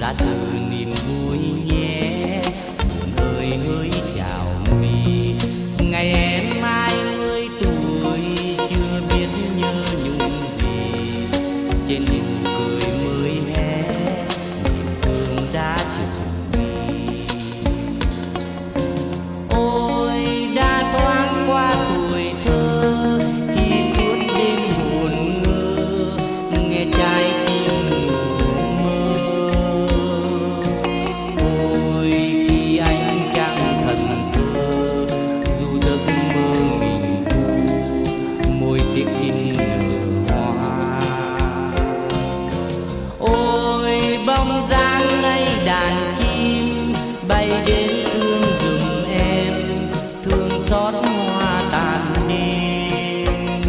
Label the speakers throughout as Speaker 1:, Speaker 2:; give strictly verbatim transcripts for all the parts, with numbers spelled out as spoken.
Speaker 1: ta từ niềm vui nhé. Buồn ơi hỡi chào mi, ngày em hai mươi tuổi chưa biết nhớ nhung gì. Trên nụ cười mới hé niềm thương đã chuẩn bị. Ôi đã thoáng qua tuổi thơ khi suốt đêm buồn ngơ nghe trái tim ngủ mơ. Ôi khi anh chẳng thần thơ dù giấc mơ mình thu môi tiếc in nở hoa. Ôi bóng dáng ấy đàn chim bay đến thương giùm em, thương xót hoa tàn đêm.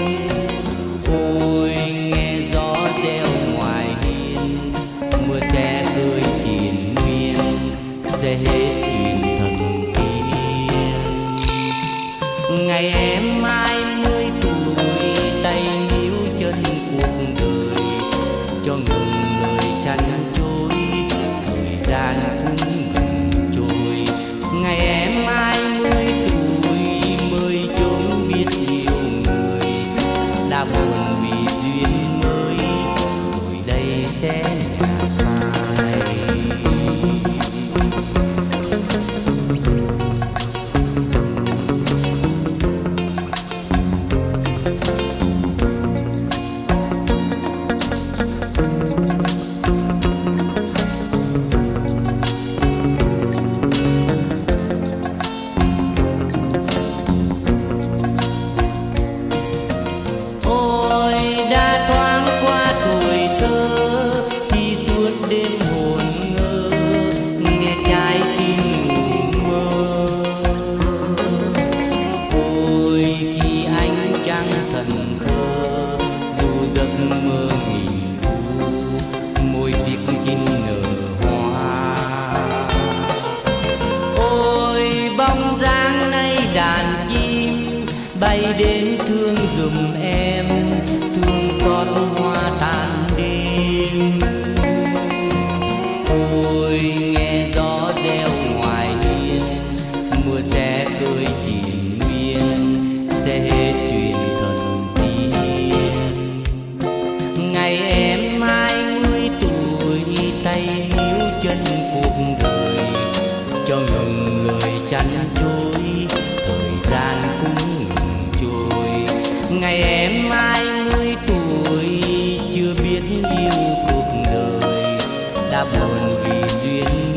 Speaker 1: Ôi nghe gió reo ngoài hiên, mưa sẽ tươi triền miên, sẽ hết chuyện thần tiên. Ngày em hai mươi tuổi tay níu chân cuộc đời, cho ngừng lời chăn trôi thời gian cũng ngừng trôi. Ngày em hai mươi tuổi mới chốn biết yêu người, đã buồn vì duyên mới rồi đây sẽ nhạt phai. Ôi đã thoáng qua tuổi thơ khi suốt đêm hồn ngơ nghe trái tim ngủ mơ. Ôi khi anh chẳng thần thơ dù giấc mơ nghìn thu môi tiếc chinh nở hoa. Ôi bóng dáng nay đàn chim bay đến thương giùm em, thương xót hoa tàn đêm. Ôi nghe gió reo ngoài hiên, mưa sẽ tươi triền miên, sẽ hết chuyện thần tiên. Ngày em hai mươi tuổi tay níu chân cuộc đời, cho ngừng lời chăn trôi thời gian cũng ngừng trôi. Ngày em hai mươi tuổi chưa biết yêu cuộc đời, đã buồn vì duyên